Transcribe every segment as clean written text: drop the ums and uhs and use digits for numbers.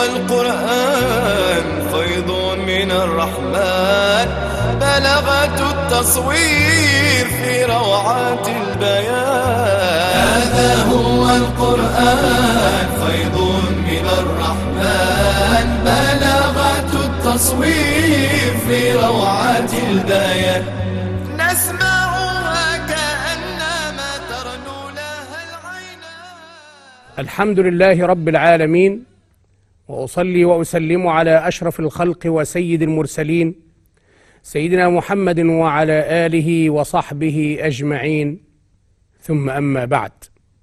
هو القرآن فيض من الرحمن، بلغة التصوير في روعات البيان. هذا هو القرآن فيض من الرحمن، بلغة التصوير في روعات البيان. نسمعها كأنما ترنو لها العينان. الحمد لله رب العالمين، وأصلي وأسلم على أشرف الخلق وسيد المرسلين سيدنا محمد وعلى آله وصحبه أجمعين، ثم أما بعد.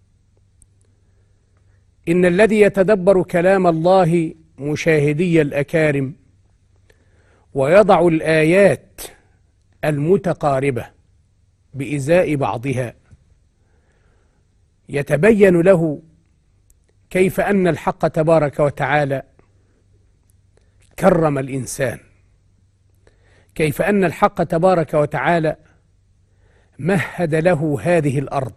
إن الذي يتدبر كلام الله مشاهدي الأكارم ويضع الآيات المتقاربة بإزاء بعضها يتبين له كيف أن الحق تبارك وتعالى كرم الإنسان، كيف أن الحق تبارك وتعالى مهد له هذه الأرض.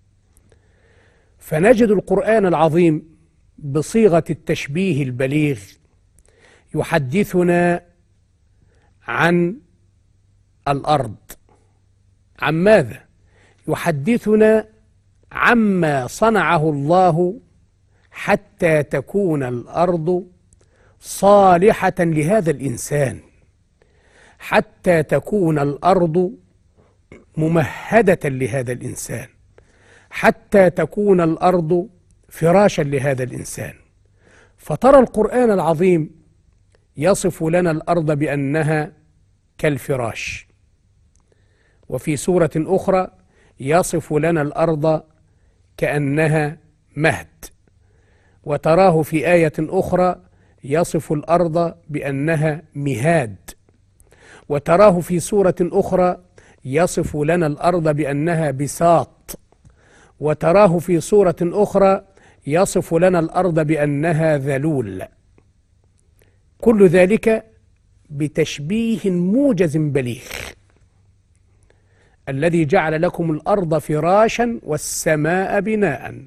فنجد القرآن العظيم بصيغة التشبيه البليغ يحدثنا عن الأرض. عن ماذا؟ يحدثنا عما صنعه الله حتى تكون الأرض صالحة لهذا الإنسان، حتى تكون الأرض ممهدة لهذا الإنسان، حتى تكون الأرض فراشا لهذا الإنسان. فترى القرآن العظيم يصف لنا الأرض بأنها كالفراش، وفي سورة أخرى يصف لنا الأرض كأنها مهد، وتراه في آية أخرى يصف الأرض بأنها مهاد، وتراه في سورة أخرى يصف لنا الأرض بأنها بساط، وتراه في سورة أخرى يصف لنا الأرض بأنها ذلول. كل ذلك بتشبيه موجز بليغ. الذي جعل لكم الأرض فراشا والسماء بناء،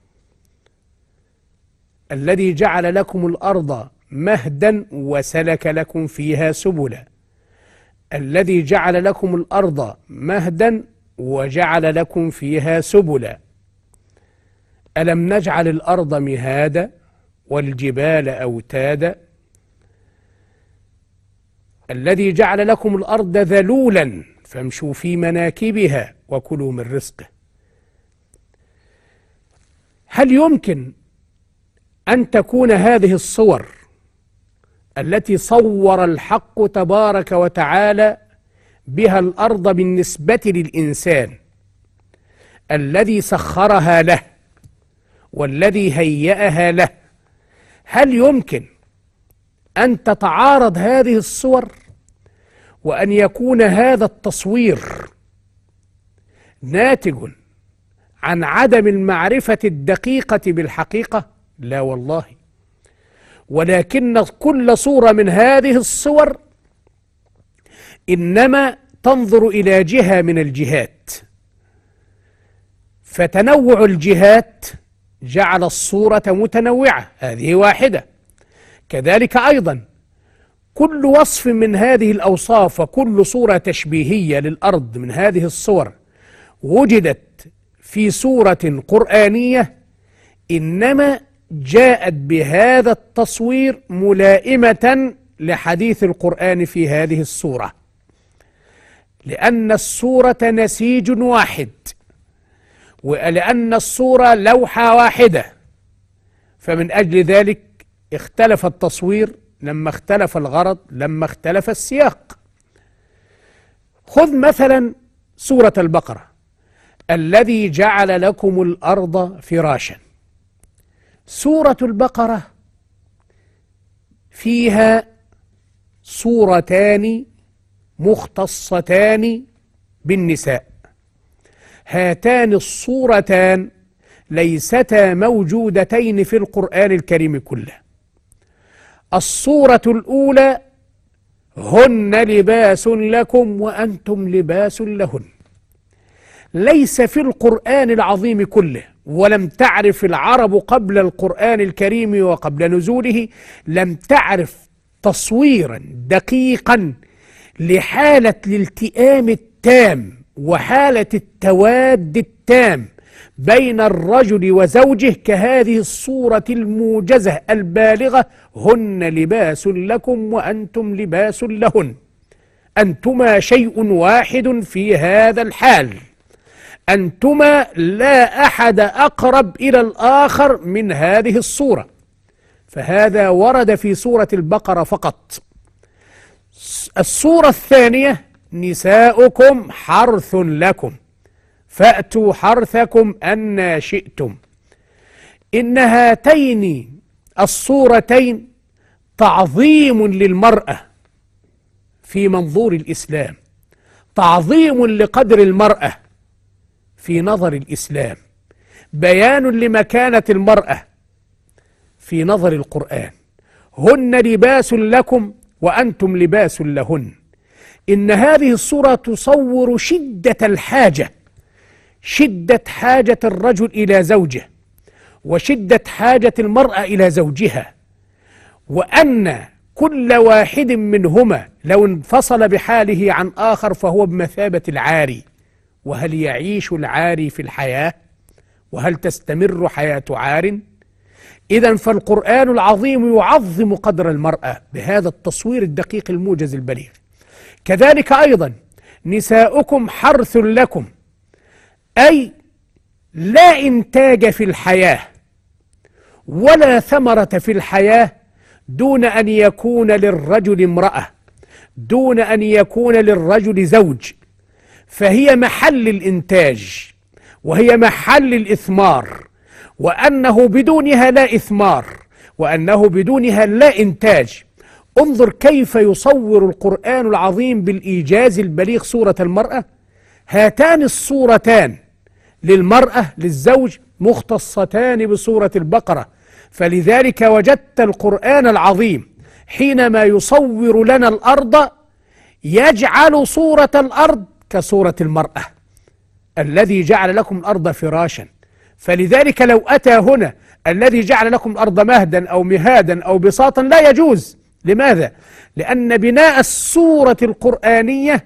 الذي جعل لكم الأرض مهدا وسلك لكم فيها سبلا، الذي جعل لكم الأرض مهدا وجعل لكم فيها سبلا. ألم نجعل الأرض مهادا والجبال أوتادا، الذي جعل لكم الأرض ذلولا فامشوا في مناكبها وكلوا من رزقه. هل يمكن أن تكون هذه الصور التي صور الحق تبارك وتعالى بها الأرض بالنسبة للإنسان الذي سخرها له والذي هيأها له، هل يمكن أن تتعارض هذه الصور وأن يكون هذا التصوير ناتج عن عدم المعرفة الدقيقة بالحقيقة؟ لا والله، ولكن كل صورة من هذه الصور إنما تنظر إلى جهة من الجهات، فتنوع الجهات جعل الصورة متنوعة، هذه واحدة. كذلك أيضا كل وصف من هذه الأوصاف وكل صورة تشبيهية للأرض من هذه الصور وجدت في سورة قرآنية إنما جاءت بهذا التصوير ملائمة لحديث القرآن في هذه السورة، لأن السورة نسيج واحد، ولأن السورة لوحة واحدة، فمن أجل ذلك اختلف التصوير لما اختلف الغرض، لما اختلف السياق. خذ مثلا سورة البقرة: الذي جعل لكم الأرض فراشا. سورة البقرة فيها سورتان مختصتان بالنساء، هاتان الصورتان ليستا موجودتين في القرآن الكريم كله. الصورة الأولى: هن لباس لكم وأنتم لباس لهن. ليس في القرآن العظيم كله ولم تعرف العرب قبل القرآن الكريم وقبل نزوله، لم تعرف تصويرا دقيقا لحالة الالتئام التام وحالة التواد التام بين الرجل وزوجه كهذه الصورة الموجزة البالغة: هن لباس لكم وأنتم لباس لهن، أنتما شيء واحد في هذا الحال، أنتما لا أحد أقرب إلى الآخر من هذه الصورة. فهذا ورد في سورة البقرة فقط. السورة الثانية: نساؤكم حرث لكم فأتوا حرثكم أنى شئتم. إن هاتين الصورتين تعظيم للمرأة في منظور الإسلام، تعظيم لقدر المرأة في نظر الإسلام، بيان لمكانة المرأة في نظر القرآن. هن لباس لكم وأنتم لباس لهن. إن هذه الصورة تصور شدة الحاجة، شدة حاجة الرجل إلى زوجه وشدة حاجة المرأة إلى زوجها، وأن كل واحد منهما لو انفصل بحاله عن آخر فهو بمثابة العاري. وهل يعيش العاري في الحياة؟ وهل تستمر حياة عار؟ إذن فالقرآن العظيم يعظم قدر المرأة بهذا التصوير الدقيق الموجز البليغ. كذلك أيضا: نساؤكم حرث لكم، أي لا إنتاج في الحياة ولا ثمرة في الحياة دون أن يكون للرجل امرأة، دون أن يكون للرجل زوج، فهي محل الإنتاج وهي محل الإثمار، وأنه بدونها لا إثمار، وأنه بدونها لا إنتاج. انظر كيف يصور القرآن العظيم بالإيجاز البليغ صورة المرأة. هاتان الصورتان للمرأة للزوج مختصتان بصورة البقرة، فلذلك وجدت القرآن العظيم حينما يصور لنا الأرض يجعل صورة الأرض كصورة المرأة، الذي جعل لكم الأرض فراشا. فلذلك لو أتى هنا الذي جعل لكم الأرض مهدا أو مهادا أو بساطا لا يجوز. لماذا؟ لأن بناء السورة القرآنية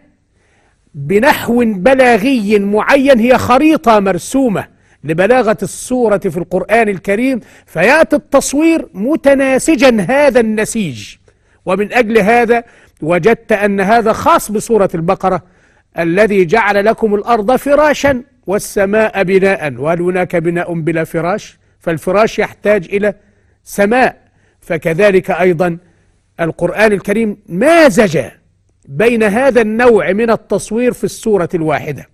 بنحو بلاغي معين هي خريطة مرسومة لبلاغة السورة في القرآن الكريم، فيأتي التصوير متناسجا هذا النسيج. ومن أجل هذا وجدت أن هذا خاص بسورة البقرة: الذي جعل لكم الأرض فراشا والسماء بناء. وهل هناك بناء بلا فراش؟ فالفراش يحتاج إلى سماء. فكذلك أيضا القرآن الكريم مازج بين هذا النوع من التصوير في السورة الواحدة.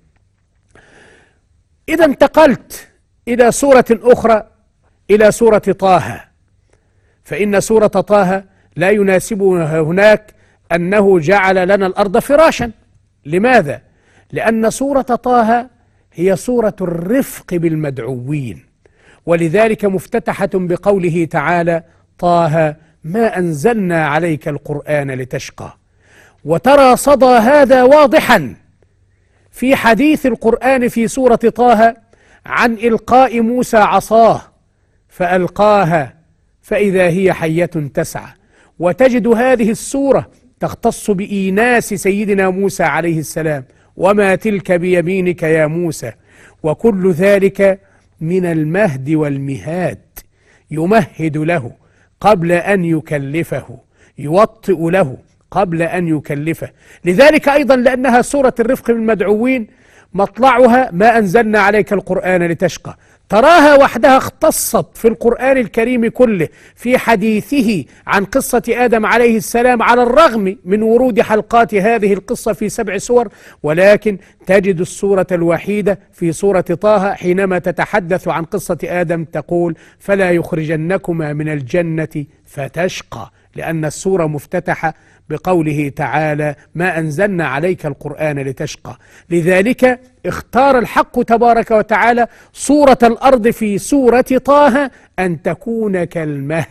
إذا انتقلت إلى سورة أخرى، إلى سورة طه، فإن سورة طه لا يناسبها هناك أنه جعل لنا الأرض فراشا. لماذا؟ لأن سورة طه هي سورة الرفق بالمدعوين، ولذلك مفتتحة بقوله تعالى: طه ما أنزلنا عليك القرآن لتشقى. وترى صدى هذا واضحا في حديث القرآن في سورة طه عن إلقاء موسى عصاه فألقاها فإذا هي حية تسعى. وتجد هذه السورة تختص بإيناس سيدنا موسى عليه السلام: وما تلك بيمينك يا موسى. وكل ذلك من المهد والمهاد، يمهد له قبل أن يكلفه، يوطئ له قبل أن يكلفه. لذلك أيضا لأنها سورة الرفق بالمدعوين مطلعها ما أنزلنا عليك القرآن لتشقى. تراها وحدها اختصت في القرآن الكريم كله في حديثه عن قصة آدم عليه السلام، على الرغم من ورود حلقات هذه القصة في 7 سور، ولكن تجد السورة الوحيدة في سورة طه حينما تتحدث عن قصة آدم تقول: فلا يخرجنكما من الجنة فتشقى، لأن السورة مفتتحة بقوله تعالى: ما أنزلنا عليك القرآن لتشقى. لذلك اختار الحق تبارك وتعالى سورة الأرض في سورة طه أن تكون كالمهد،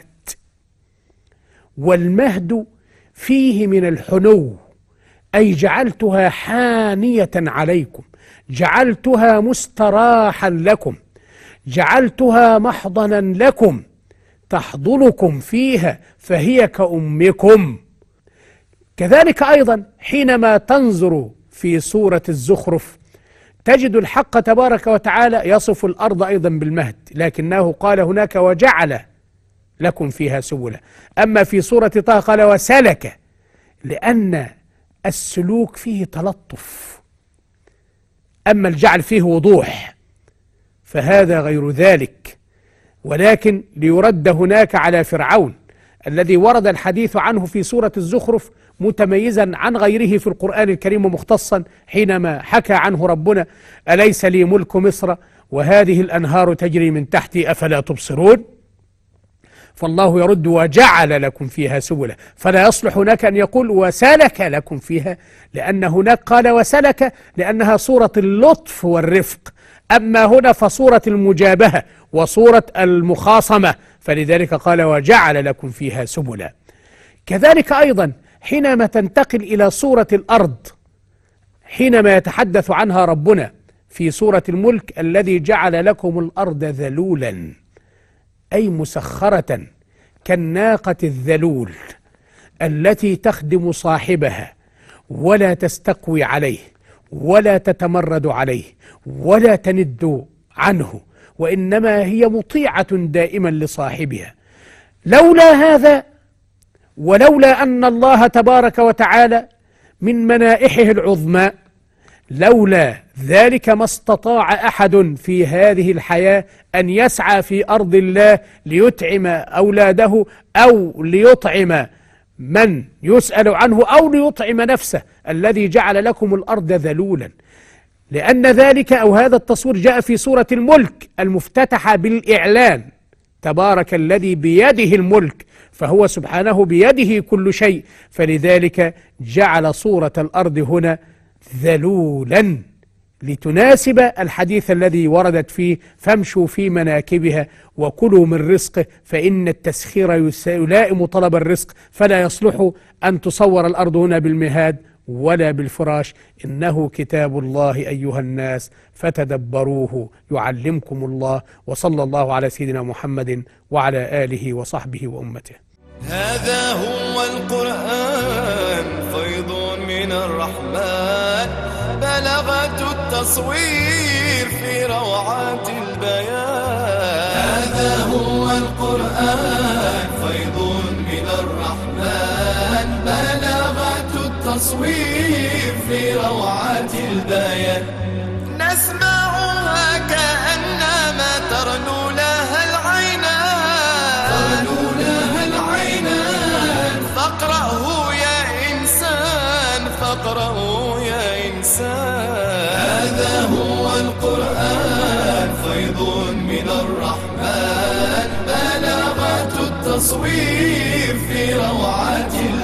والمهد فيه من الحنو، أي جعلتها حانية عليكم، جعلتها مستراحا لكم، جعلتها محضنا لكم تحضنكم فيها فهي كأمكم. كذلك أيضا حينما تنظر في سورة الزخرف تجد الحق تبارك وتعالى يصف الأرض أيضا بالمهد، لكنه قال هناك وجعل لكم فيها سبلا. أما في سورة طه قال وسلك، لأن السلوك فيه تلطف، أما الجعل فيه وضوح، فهذا غير ذلك. ولكن ليرد هناك على فرعون الذي ورد الحديث عنه في سورة الزخرف متميزا عن غيره في القرآن الكريم مختصا، حينما حكى عنه ربنا أليس لي ملك مصر وهذه الأنهار تجري من تحتي أفلا تبصرون. فالله يرد وجعل لكم فيها سبلا، فلا يصلح هناك أن يقول وسلك لكم فيها، لأن هناك قال وسلك لأنها صورة اللطف والرفق، أما هنا فصورة المجابهة وصورة المخاصمة، فلذلك قال وجعل لكم فيها سبلا. كذلك أيضا حينما تنتقل إلى صورة الأرض، حينما يتحدث عنها ربنا في سورة الملك الذي جعل لكم الأرض ذلولا، أي مسخرة كالناقة الذلول التي تخدم صاحبها ولا تستقوي عليه ولا تتمرد عليه ولا تند عنه، وإنما هي مطيعة دائما لصاحبها. لولا هذا ولولا أن الله تبارك وتعالى من منائحه العظمى، لولا ذلك ما استطاع أحد في هذه الحياة أن يسعى في أرض الله ليطعم أولاده أو ليطعم من يسأل عنه أو ليطعم نفسه، الذي جعل لكم الأرض ذلولا. لأن ذلك أو هذا التصوير جاء في سورة الملك المفتتحة بالإعلان تبارك الذي بيده الملك، فهو سبحانه بيده كل شيء، فلذلك جعل صورة الأرض هنا ذلولا لتناسب الحديث الذي وردت فيه فامشوا في مناكبها وكلوا من رزقه فإن التسخير يلائم طلب الرزق، فلا يصلح أن تصور الأرض هنا بالمهاد ولا بالفراش. إنه كتاب الله أيها الناس فتدبروه يعلمكم الله. وصلى الله على سيدنا محمد وعلى آله وصحبه وأمته. هذا هو القرآن فيض من الرحمن، بلغة التصوير في روعات البيان. هذا هو القرآن فيض من الرحمن، بلغة التصوير في روعات البيان. نسمعها كأنما ترنو لها العينان، ترنو لها العينان. فاقرأه يا إنسان، فاقرأه يا إنسان. هذا هو القرآن فيض من الرحمن، بلغة التصوير في روعات